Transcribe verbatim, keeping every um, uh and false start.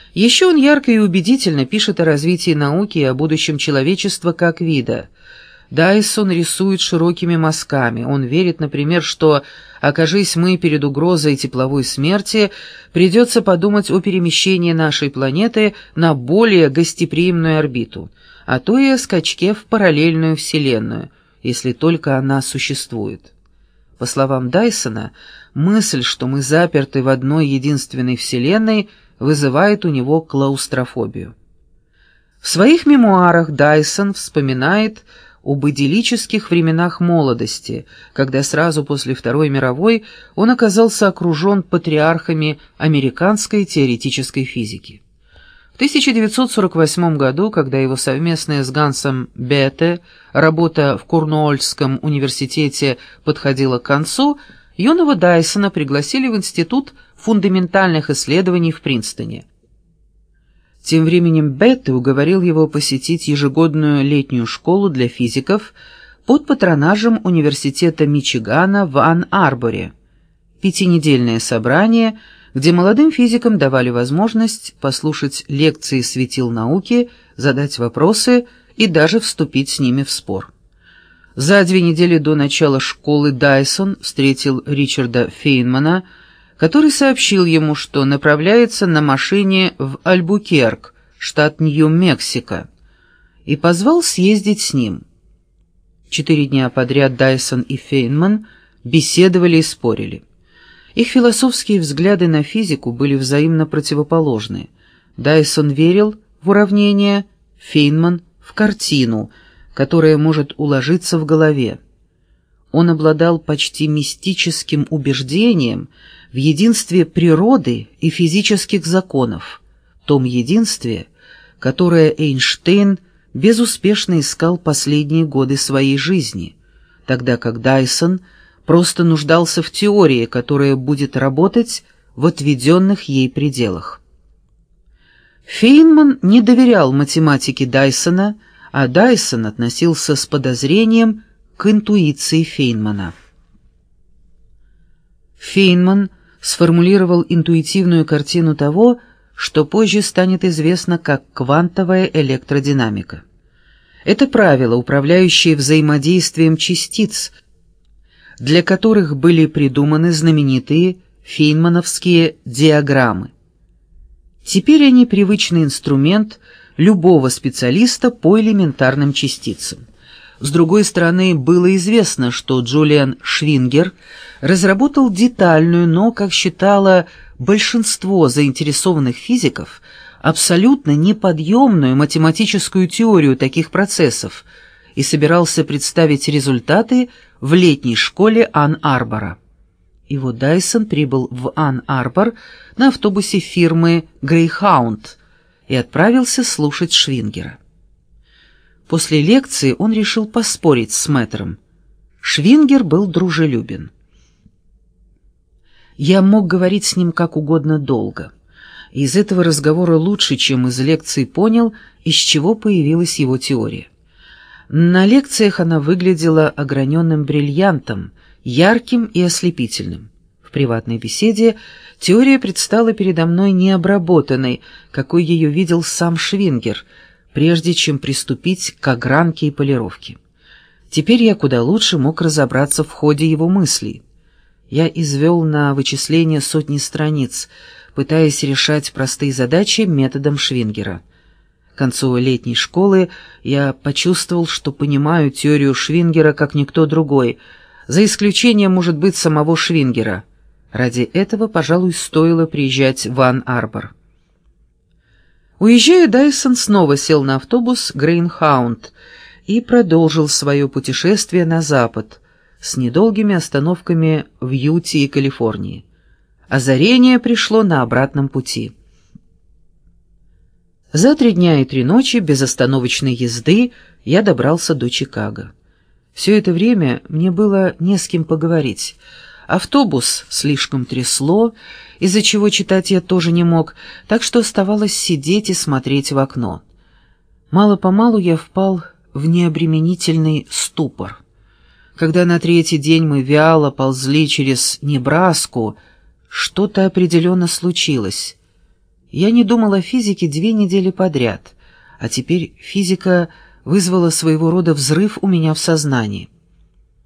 Еще он ярко и убедительно пишет о развитии науки и о будущем человечества как вида. Дайсон рисует широкими мазками. Он верит, например, что, окажись мы перед угрозой тепловой смерти, придется подумать о перемещении нашей планеты на более гостеприимную орбиту, а то и о скачке в параллельную Вселенную, если только она существует. По словам Дайсона, мысль, что мы заперты в одной единственной Вселенной, вызывает у него клаустрофобию. В своих мемуарах Дайсон вспоминает об идиллических временах молодости, когда сразу после Второй мировой он оказался окружен патриархами американской теоретической физики. В тысяча девятьсот сорок восьмом году, когда его совместная с Гансом Бетте работа в Корнуольском университете подходила к концу, юного Дайсона пригласили в Институт фундаментальных исследований в Принстоне. Тем временем Бетте уговорил его посетить ежегодную летнюю школу для физиков под патронажем Университета Мичигана в Ан-Арборе, пятинедельное собрание, где молодым физикам давали возможность послушать лекции светил науки, задать вопросы и даже вступить с ними в спор. За две недели до начала школы Дайсон встретил Ричарда Фейнмана, который сообщил ему, что направляется на машине в Альбукерк, штат Нью-Мексико, и позвал съездить с ним. Четыре дня подряд Дайсон и Фейнман беседовали и спорили. Их философские взгляды на физику были взаимно противоположны. Дайсон верил в уравнение, Фейнман — в картину, которая может уложиться в голове. Он обладал почти мистическим убеждением в единстве природы и физических законов, том единстве, которое Эйнштейн безуспешно искал последние годы своей жизни, тогда как Дайсон просто нуждался в теории, которая будет работать в отведенных ей пределах. Фейнман не доверял математике Дайсона, а Дайсон относился с подозрением к интуиции Фейнмана. Фейнман сформулировал интуитивную картину того, что позже станет известно как квантовая электродинамика. Это правило, управляющее взаимодействием частиц, для которых были придуманы знаменитые фейнмановские диаграммы. Теперь они привычный инструмент любого специалиста по элементарным частицам. С другой стороны, было известно, что Джулиан Швингер разработал детальную, но, как считало большинство заинтересованных физиков, абсолютно неподъемную математическую теорию таких процессов и собирался представить результаты в летней школе Ан-Арбора. И вот Дайсон прибыл в Ан-Арбор на автобусе фирмы Greyhound и отправился слушать Швингера. После лекции он решил поспорить с мэтром. Швингер был дружелюбен. Я мог говорить с ним как угодно долго. Из этого разговора лучше, чем из лекции, понял, из чего появилась его теория. На лекциях она выглядела ограненным бриллиантом, ярким и ослепительным. В приватной беседе теория предстала передо мной необработанной, какой ее видел сам Швингер, прежде чем приступить к огранке и полировке. Теперь я куда лучше мог разобраться в ходе его мыслей. Я извел на вычисление сотни страниц, пытаясь решать простые задачи методом Швингера. К концу летней школы я почувствовал, что понимаю теорию Швингера как никто другой, за исключением, может быть, самого Швингера. Ради этого, пожалуй, стоило приезжать в Ан-Арбор. Уезжая, Дайсон снова сел на автобус Greyhound и продолжил свое путешествие на запад с недолгими остановками в Юте и Калифорнии. Озарение пришло на обратном пути. За три дня и три ночи безостановочной езды я добрался до Чикаго. Все это время мне было не с кем поговорить. Автобус слишком трясло, из-за чего читать я тоже не мог, так что оставалось сидеть и смотреть в окно. Мало-помалу я впал в необременительный ступор. Когда на третий день мы вяло ползли через Небраску, что-то определенно случилось. Я не думал о физике две недели подряд, а теперь физика вызвала своего рода взрыв у меня в сознании.